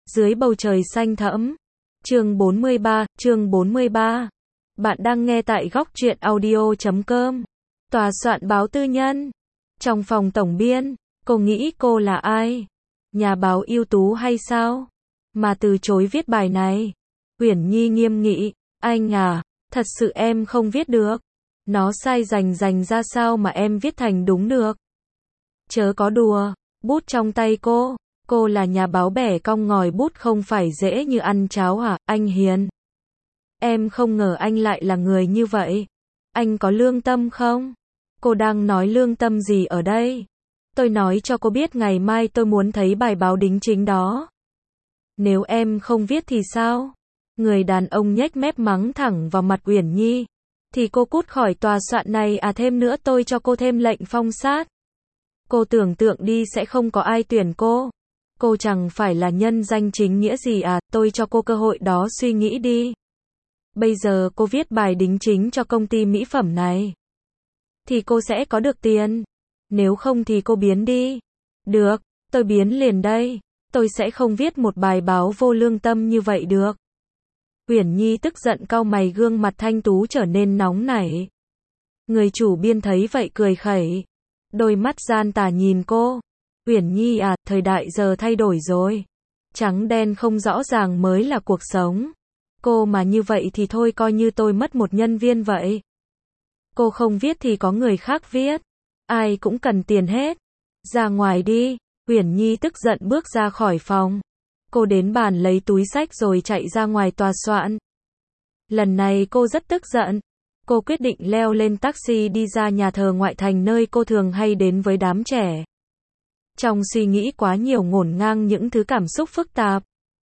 Dưới bầu trời xanh thẫm. Chương 43. Bạn đang nghe tại góc truyện audio.com. Tòa soạn báo tư nhân. Trong phòng tổng biên, cô nghĩ cô là ai? Nhà báo ưu tú hay sao? Mà từ chối viết bài này. Uyển Nhi nghiêm nghị, anh à, thật sự em không viết được. Nó sai rành ra sao mà em viết thành đúng được? Chớ có đùa, bút trong tay cô là nhà báo bẻ cong ngòi bút không phải dễ như ăn cháo hả, anh Hiền? Em không ngờ anh lại là người như vậy. Anh có lương tâm không? Cô đang nói lương tâm gì ở đây? Tôi nói cho cô biết ngày mai tôi muốn thấy bài báo đính chính đó. Nếu em không viết thì sao? Người đàn ông nhếch mép mắng thẳng vào mặt Uyển Nhi. Thì cô cút khỏi tòa soạn này à, thêm nữa tôi cho cô thêm lệnh phong sát. Cô tưởng tượng đi sẽ không có ai tuyển cô. Cô chẳng phải là nhân danh chính nghĩa gì à, tôi cho cô cơ hội đó suy nghĩ đi. Bây giờ cô viết bài đính chính cho công ty mỹ phẩm này. Thì cô sẽ có được tiền. Nếu không thì cô biến đi. Được, tôi biến liền đây. Tôi sẽ không viết một bài báo vô lương tâm như vậy được. Uyển Nhi tức giận cau mày, gương mặt thanh tú trở nên nóng nảy. Người chủ biên thấy vậy cười khẩy. Đôi mắt gian tà nhìn cô. Uyển Nhi à, thời đại giờ thay đổi rồi. Trắng đen không rõ ràng mới là cuộc sống. Cô mà như vậy thì thôi coi như tôi mất một nhân viên vậy. Cô không viết thì có người khác viết. Ai cũng cần tiền hết. Ra ngoài đi. Uyển Nhi tức giận bước ra khỏi phòng. Cô đến bàn lấy túi xách rồi chạy ra ngoài tòa soạn. Lần này cô rất tức giận. Cô quyết định leo lên taxi đi ra nhà thờ ngoại thành nơi cô thường hay đến với đám trẻ. Trong suy nghĩ quá nhiều ngổn ngang những thứ cảm xúc phức tạp.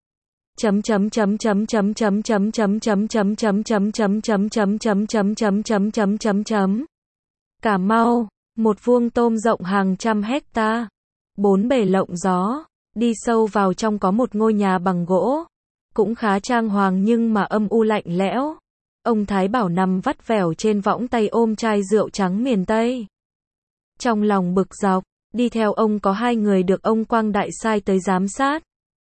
Cà Mau, một vuông tôm rộng hàng trăm hecta, 4 bể lộng gió, đi sâu vào trong có một ngôi nhà bằng gỗ, cũng khá trang hoàng nhưng mà âm u lạnh lẽo. Ông Thái Bảo nằm vắt vẻo trên võng, tay ôm chai rượu trắng miền Tây. Trong lòng bực dọc, đi theo ông có hai người được ông Quang Đại sai tới giám sát.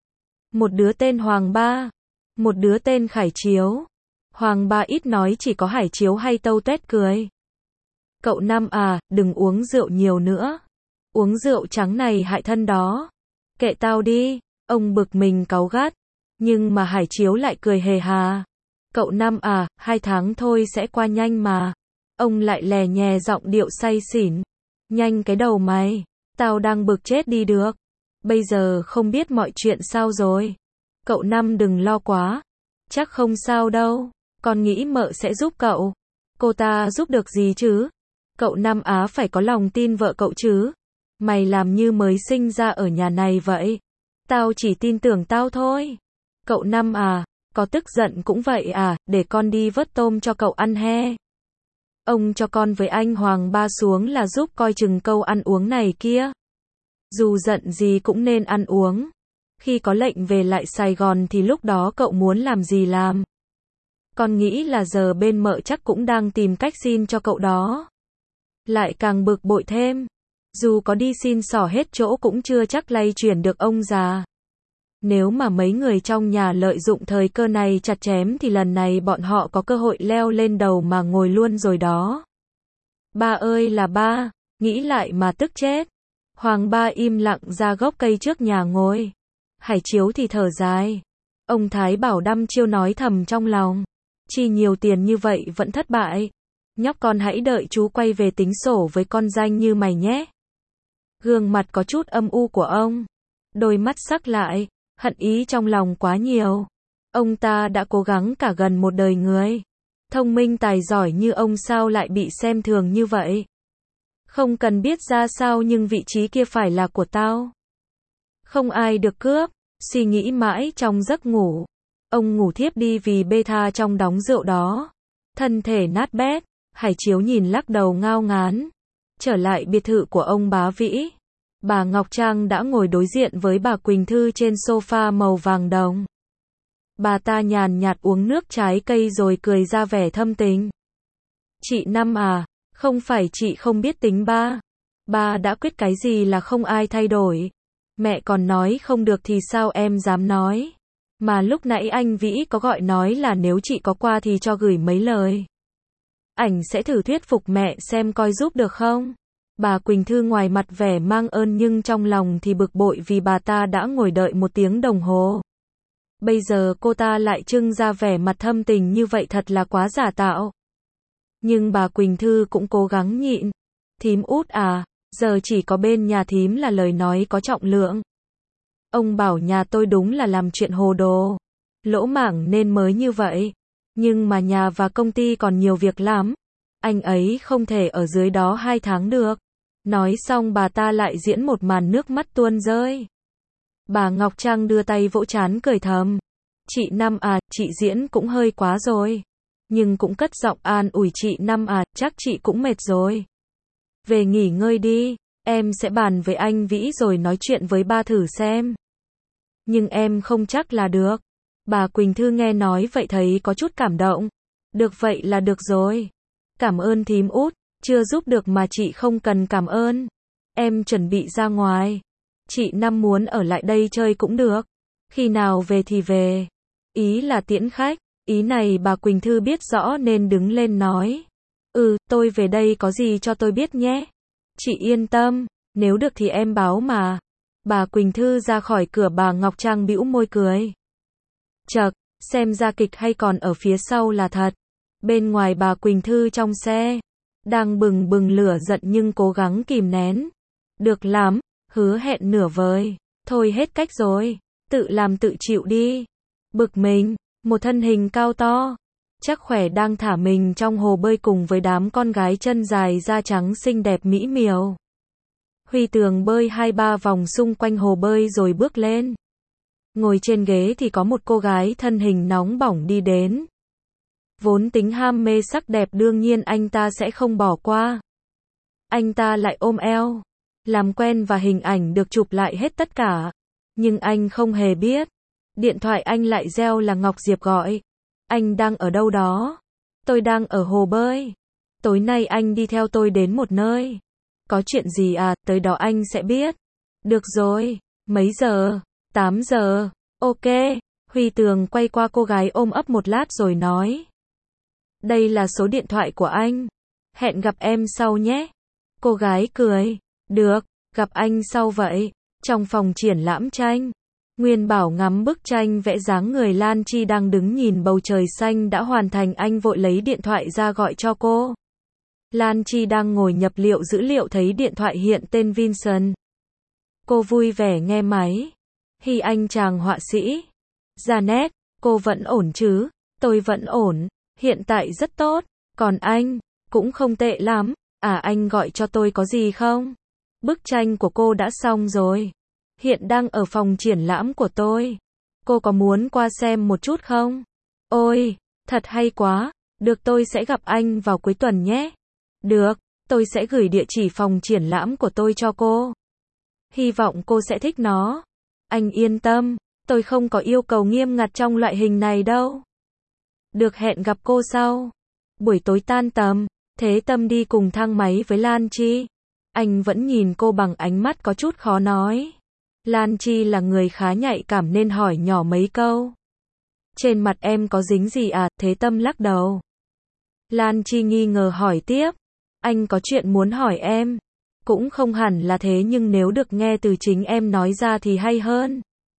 Một đứa tên Hoàng Ba, một đứa tên Khải Chiếu. Hoàng Ba ít nói, chỉ có Hải Chiếu hay tâu tuét cười. Cậu Năm à, đừng uống rượu nhiều nữa. Uống rượu trắng này hại thân đó. Kệ tao đi, ông bực mình cáu gắt. Nhưng mà Hải Chiếu lại cười hề hà. Cậu Năm à, 2 tháng thôi sẽ qua nhanh mà. Ông lại lè nhè giọng điệu say xỉn. Nhanh cái đầu mày, tao đang bực chết đi được. Bây giờ không biết mọi chuyện sao rồi. Cậu Năm đừng lo quá. Chắc không sao đâu. Con nghĩ mợ sẽ giúp cậu. Cô ta giúp được gì chứ? Cậu Năm á, phải có lòng tin vợ cậu chứ. Mày làm như mới sinh ra ở nhà này vậy. Tao chỉ tin tưởng tao thôi. Cậu Năm à, có tức giận cũng vậy à, để con đi vớt tôm cho cậu ăn he. Ông cho con với anh Hoàng Ba xuống là giúp coi chừng câu ăn uống này kia. Dù giận gì cũng nên ăn uống. Khi có lệnh về lại Sài Gòn thì lúc đó cậu muốn làm gì làm. Con nghĩ là giờ bên mợ chắc cũng đang tìm cách xin cho cậu đó. Lại càng bực bội thêm. Dù có đi xin xỏ hết chỗ cũng chưa chắc lay chuyển được ông già. Nếu mà mấy người trong nhà lợi dụng thời cơ này chặt chém thì lần này bọn họ có cơ hội leo lên đầu mà ngồi luôn rồi đó. Ba ơi là ba, nghĩ lại mà tức chết. Hoàng Ba im lặng ra gốc cây trước nhà ngồi. Hải Chiếu thì thở dài. Ông Thái Bảo đăm chiêu nói thầm trong lòng. Chi nhiều tiền như vậy vẫn thất bại. Nhóc con hãy đợi chú quay về tính sổ với con danh như mày nhé. Gương mặt có chút âm u của ông. Đôi mắt sắc lại. Hận ý trong lòng quá nhiều. Ông ta đã cố gắng cả gần một đời người. Thông minh tài giỏi như ông sao lại bị xem thường như vậy? Không cần biết ra sao nhưng vị trí kia phải là của tao. Không ai được cướp. Suy nghĩ mãi trong giấc ngủ. Ông ngủ thiếp đi vì bê tha trong đống rượu đó. Thân thể nát bét. Hải Chiếu nhìn lắc đầu ngao ngán. Trở lại biệt thự của ông Bá Vĩ. Bà Ngọc Trang đã ngồi đối diện với bà Quỳnh Thư trên sofa màu vàng đồng. Bà ta nhàn nhạt uống nước trái cây rồi cười ra vẻ thâm tình. Chị Năm à, không phải chị không biết tính ba. Ba đã quyết cái gì là không ai thay đổi. Mẹ còn nói không được thì sao em dám nói. Mà lúc nãy anh Vĩ có gọi nói là nếu chị có qua thì cho gửi mấy lời. Ảnh sẽ thử thuyết phục mẹ xem coi giúp được không. Bà Quỳnh Thư ngoài mặt vẻ mang ơn nhưng trong lòng thì bực bội vì bà ta đã ngồi đợi 1 tiếng đồng hồ. Bây giờ cô ta lại trưng ra vẻ mặt thâm tình như vậy thật là quá giả tạo. Nhưng bà Quỳnh Thư cũng cố gắng nhịn. Thím Út à, giờ chỉ có bên nhà thím là lời nói có trọng lượng. Ông bảo nhà tôi đúng là làm chuyện hồ đồ, lỗ mảng nên mới như vậy. Nhưng mà nhà và công ty còn nhiều việc lắm. Anh ấy không thể ở dưới đó 2 tháng được. Nói xong bà ta lại diễn một màn nước mắt tuôn rơi. Bà Ngọc Trăng đưa tay vỗ trán cười thầm. Chị Năm à, chị diễn cũng hơi quá rồi. Nhưng cũng cất giọng an ủi chị Năm à, chắc chị cũng mệt rồi. Về nghỉ ngơi đi, em sẽ bàn với anh Vĩ rồi nói chuyện với ba thử xem. Nhưng em không chắc là được. Bà Quỳnh Thư nghe nói vậy thấy có chút cảm động. Được vậy là được rồi. Cảm ơn thím Út, chưa giúp được mà chị không cần cảm ơn. Em chuẩn bị ra ngoài. Chị Năm muốn ở lại đây chơi cũng được. Khi nào về thì về. Ý là tiễn khách. Ý này bà Quỳnh Thư biết rõ nên đứng lên nói. Tôi về đây có gì cho tôi biết nhé. Chị yên tâm, nếu được thì em báo mà. Bà Quỳnh Thư ra khỏi cửa bà Ngọc Trang bĩu môi cười. Chậc, xem ra kịch hay còn ở phía sau là thật. Bên ngoài bà Quỳnh Thư trong xe, đang bừng bừng lửa giận nhưng cố gắng kìm nén. Được lắm, hứa hẹn nửa vời. Thôi hết cách rồi, tự làm tự chịu đi. Bực mình, một thân hình cao to, chắc khỏe đang thả mình trong hồ bơi cùng với đám con gái chân dài da trắng xinh đẹp mỹ miều. Huy Tường bơi 2-3 vòng xung quanh hồ bơi rồi bước lên. Ngồi trên ghế thì có một cô gái thân hình nóng bỏng đi đến. Vốn tính ham mê sắc đẹp đương nhiên anh ta sẽ không bỏ qua. Anh ta lại ôm eo, làm quen và hình ảnh được chụp lại hết tất cả. Nhưng anh không hề biết. Điện thoại anh lại reo là Ngọc Diệp gọi. Anh đang ở đâu đó? Tôi đang ở hồ bơi. Tối nay anh đi theo tôi đến một nơi. Có chuyện gì à, tới đó anh sẽ biết. Được rồi, mấy giờ? 8 giờ. Ok. Huy Tường quay qua cô gái ôm ấp một lát rồi nói. Đây là số điện thoại của anh. Hẹn gặp em sau nhé. Cô gái cười. Được, gặp anh sau vậy. Trong phòng triển lãm tranh, Nguyên Bảo ngắm bức tranh vẽ dáng người Lan Chi đang đứng nhìn bầu trời xanh đã hoàn thành, anh vội lấy điện thoại ra gọi cho cô. Lan Chi đang ngồi nhập liệu dữ liệu thấy điện thoại hiện tên Vincent. Cô vui vẻ nghe máy. Hi anh chàng họa sĩ. Janet, cô vẫn ổn chứ? Tôi vẫn ổn, hiện tại rất tốt. Còn anh, cũng không tệ lắm. À anh gọi cho tôi có gì không? Bức tranh của cô đã xong rồi. Hiện đang ở phòng triển lãm của tôi. Cô có muốn qua xem một chút không? Ôi, thật hay quá. Được, tôi sẽ gặp anh vào cuối tuần nhé. Được, tôi sẽ gửi địa chỉ phòng triển lãm của tôi cho cô. Hy vọng cô sẽ thích nó. Anh yên tâm, tôi không có yêu cầu nghiêm ngặt trong loại hình này đâu. Được, hẹn gặp cô sau. Buổi tối tan tầm, Thế Tâm đi cùng thang máy với Lan Chi. Anh vẫn nhìn cô bằng ánh mắt có chút khó nói. Lan Chi là người khá nhạy cảm nên hỏi nhỏ mấy câu. Trên mặt em có dính gì à? Thế Tâm lắc đầu. Lan Chi nghi ngờ hỏi tiếp. Anh có chuyện muốn hỏi em. Cũng không hẳn là thế nhưng nếu được nghe từ chính em nói ra thì hay hơn.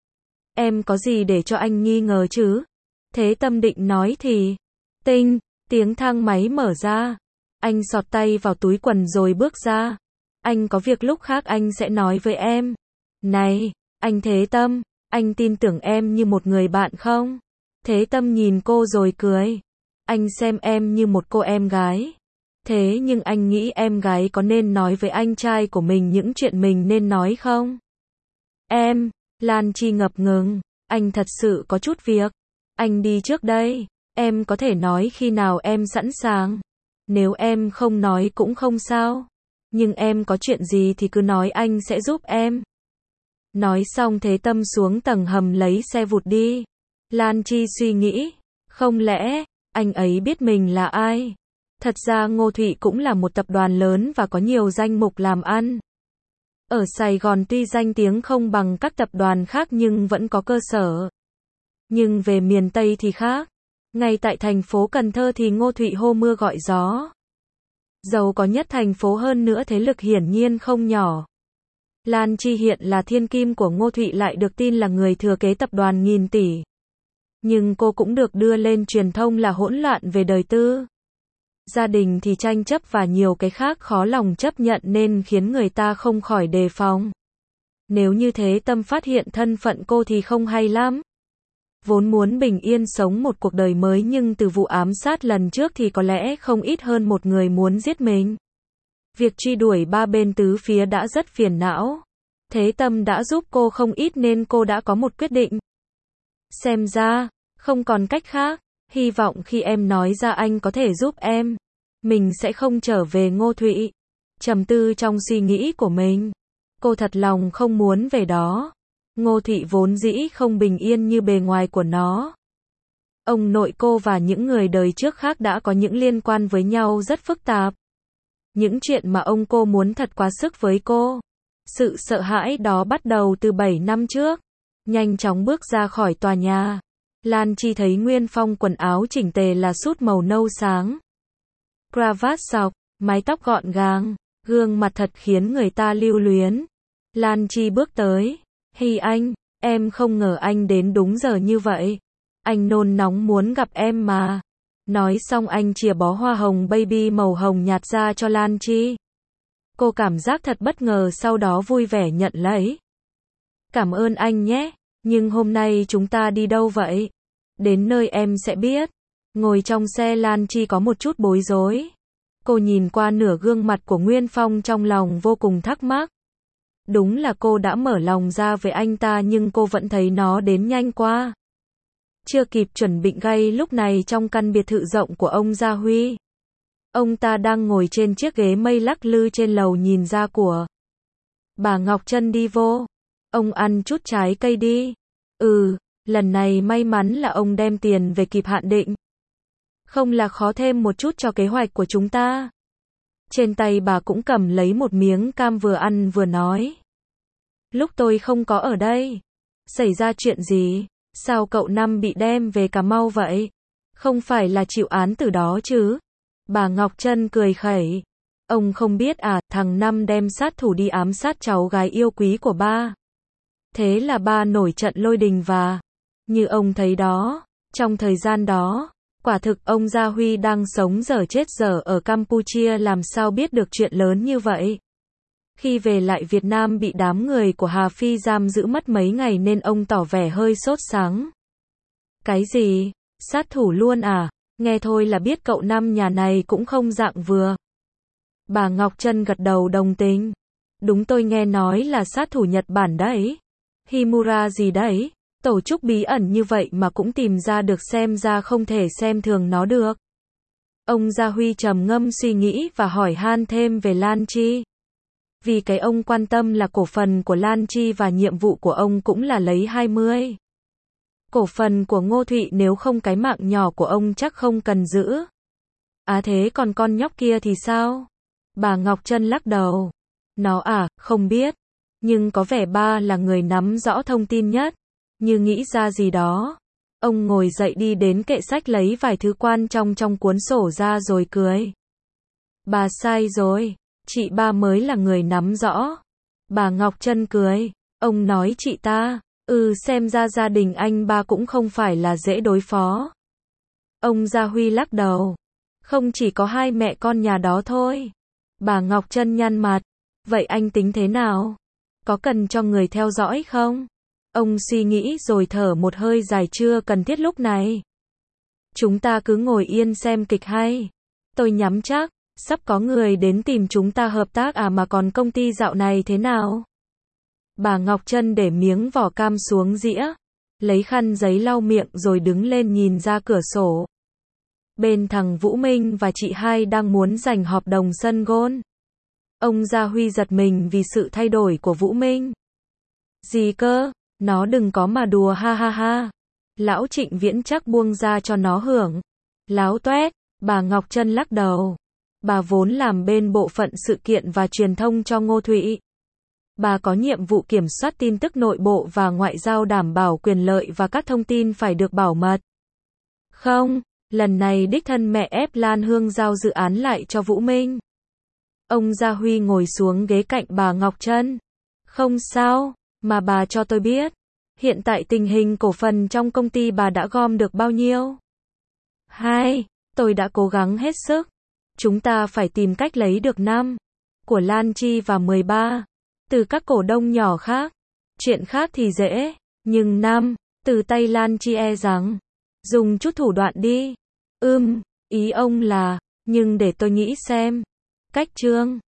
Em có gì để cho anh nghi ngờ chứ? Thế Tâm định nói thì. Tinh, tiếng thang máy mở ra. Anh xọt tay vào túi quần rồi bước ra. Anh có việc lúc khác anh sẽ nói với em. Này, anh Thế Tâm, anh tin tưởng em như một người bạn không? Thế Tâm nhìn cô rồi cười. Anh xem em như một cô em gái. Thế nhưng anh nghĩ em gái có nên nói với anh trai của mình những chuyện mình nên nói không? Em, Lan Chi ngập ngừng. Anh thật sự có chút việc. Anh đi trước đây. Em có thể nói khi nào em sẵn sàng. Nếu em không nói cũng không sao. Nhưng em có chuyện gì thì cứ nói, anh sẽ giúp em. Nói xong Thế Tâm xuống tầng hầm lấy xe vụt đi. Lan Chi suy nghĩ. Không lẽ, anh ấy biết mình là ai? Thật ra Ngô Thụy cũng là một tập đoàn lớn và có nhiều danh mục làm ăn. Ở Sài Gòn tuy danh tiếng không bằng các tập đoàn khác nhưng vẫn có cơ sở. Nhưng về miền Tây thì khác. Ngay tại thành phố Cần Thơ thì Ngô Thụy hô mưa gọi gió. Giàu có nhất thành phố hơn nữa thế lực hiển nhiên không nhỏ. Lan Chi hiện là thiên kim của Ngô Thụy lại được tin là người thừa kế tập đoàn nghìn tỷ. Nhưng cô cũng được đưa lên truyền thông là hỗn loạn về đời tư. Gia đình thì tranh chấp và nhiều cái khác khó lòng chấp nhận nên khiến người ta không khỏi đề phòng. Nếu như thế Tâm phát hiện thân phận cô thì không hay lắm. Vốn muốn bình yên sống một cuộc đời mới nhưng từ vụ ám sát lần trước thì có lẽ không ít hơn một người muốn giết mình. Việc truy đuổi ba bên tứ phía đã rất phiền não. Thế Tâm đã giúp cô không ít nên cô đã có một quyết định. Xem ra, không còn cách khác. Hy vọng khi em nói ra anh có thể giúp em. Mình sẽ không trở về Ngô Thụy. Trầm tư trong suy nghĩ của mình. Cô thật lòng không muốn về đó. Ngô Thụy vốn dĩ không bình yên như bề ngoài của nó. Ông nội cô và những người đời trước khác đã có những liên quan với nhau rất phức tạp. Những chuyện mà ông cô muốn thật quá sức với cô. Sự sợ hãi đó bắt đầu từ 7 năm trước. Nhanh chóng bước ra khỏi tòa nhà. Lan Chi thấy Nguyên Phong quần áo chỉnh tề là sút màu nâu sáng. Cravat xọc, mái tóc gọn gàng, gương mặt thật khiến người ta lưu luyến. Lan Chi bước tới. Hi anh, em không ngờ anh đến đúng giờ như vậy. Anh nôn nóng muốn gặp em mà. Nói xong anh chìa bó hoa hồng baby màu hồng nhạt ra cho Lan Chi. Cô cảm giác thật bất ngờ sau đó vui vẻ nhận lấy. Cảm ơn anh nhé, nhưng hôm nay chúng ta đi đâu vậy? Đến nơi em sẽ biết. Ngồi trong xe Lan Chi có một chút bối rối. Cô nhìn qua nửa gương mặt của Nguyên Phong trong lòng vô cùng thắc mắc. Đúng là cô đã mở lòng ra với anh ta nhưng cô vẫn thấy nó đến nhanh quá. Chưa kịp chuẩn bị ngay lúc này trong căn biệt thự rộng của ông Gia Huy. Ông ta đang ngồi trên chiếc ghế mây lắc lư trên lầu nhìn ra của. Bà Ngọc Trân đi vô. Ông ăn chút trái cây đi. Lần này may mắn là ông đem tiền về kịp hạn định. Không là khó thêm một chút cho kế hoạch của chúng ta. Trên tay bà cũng cầm lấy một miếng cam vừa ăn vừa nói. Lúc tôi không có ở đây. Xảy ra chuyện gì? Sao cậu Năm bị đem về Cà Mau vậy? Không phải là chịu án tử đó chứ? Bà Ngọc Trân cười khẩy. Ông không biết à, thằng Năm đem sát thủ đi ám sát cháu gái yêu quý của ba. Thế là ba nổi trận lôi đình và... Như ông thấy đó, trong thời gian đó, quả thực ông Gia Huy đang sống dở chết dở ở Campuchia làm sao biết được chuyện lớn như vậy. Khi về lại Việt Nam bị đám người của Hà Phi giam giữ mất mấy ngày nên ông tỏ vẻ hơi sốt sắng. Cái gì? Sát thủ luôn à? Nghe thôi là biết cậu Năm nhà này cũng không dạng vừa. Bà Ngọc Trân gật đầu đồng tình. Đúng tôi nghe nói là sát thủ Nhật Bản đấy. Himura gì đấy? Tổ chức bí ẩn như vậy mà cũng tìm ra được xem ra không thể xem thường nó được. Ông Gia Huy trầm ngâm suy nghĩ và hỏi han thêm về Lan Chi. Vì cái ông quan tâm là cổ phần của Lan Chi và nhiệm vụ của ông cũng là lấy 20. Cổ phần của Ngô Thụy nếu không cái mạng nhỏ của ông chắc không cần giữ. À thế còn con nhóc kia thì sao? Bà Ngọc Trân lắc đầu. Nó à, không biết. Nhưng có vẻ ba là người nắm rõ thông tin nhất. Như nghĩ ra gì đó. Ông ngồi dậy đi đến kệ sách lấy vài thứ quan trọng trong cuốn sổ ra rồi cười. Bà sai rồi. Chị ba mới là người nắm rõ. Bà Ngọc Trân cười. Ông nói chị ta. Xem ra gia đình anh ba cũng không phải là dễ đối phó. Ông Gia Huy lắc đầu. Không chỉ có hai mẹ con nhà đó thôi. Bà Ngọc Trân nhăn mặt. Vậy anh tính thế nào? Có cần cho người theo dõi không? Ông suy nghĩ rồi thở một hơi dài chưa cần thiết lúc này. Chúng ta cứ ngồi yên xem kịch hay. Tôi nhắm chắc, sắp có người đến tìm chúng ta hợp tác à mà còn công ty dạo này thế nào? Bà Ngọc Trân để miếng vỏ cam xuống dĩa, lấy khăn giấy lau miệng rồi đứng lên nhìn ra cửa sổ. Bên thằng Vũ Minh và chị hai đang muốn giành hợp đồng sân golf. Ông Gia Huy giật mình vì sự thay đổi của Vũ Minh. Gì cơ? Nó đừng có mà đùa ha ha ha. Lão Trịnh Viễn chắc buông ra cho nó hưởng. Láo toét, bà Ngọc Trân lắc đầu. Bà vốn làm bên bộ phận sự kiện và truyền thông cho Ngô Thụy. Bà có nhiệm vụ kiểm soát tin tức nội bộ và ngoại giao, đảm bảo quyền lợi và các thông tin phải được bảo mật. Không, lần này đích thân mẹ ép Lan Hương giao dự án lại cho Vũ Minh. Ông Gia Huy ngồi xuống ghế cạnh bà Ngọc Trân. Không sao, mà bà cho tôi biết. Hiện tại tình hình cổ phần trong công ty bà đã gom được bao nhiêu? 2. Tôi đã cố gắng hết sức. Chúng ta phải tìm cách lấy được 5 của Lan Chi và 13 từ các cổ đông nhỏ khác. Chuyện khác thì dễ, nhưng 5 từ tay Lan Chi e rằng dùng chút thủ đoạn đi. Ý ông là, nhưng để tôi nghĩ xem. Cách Trương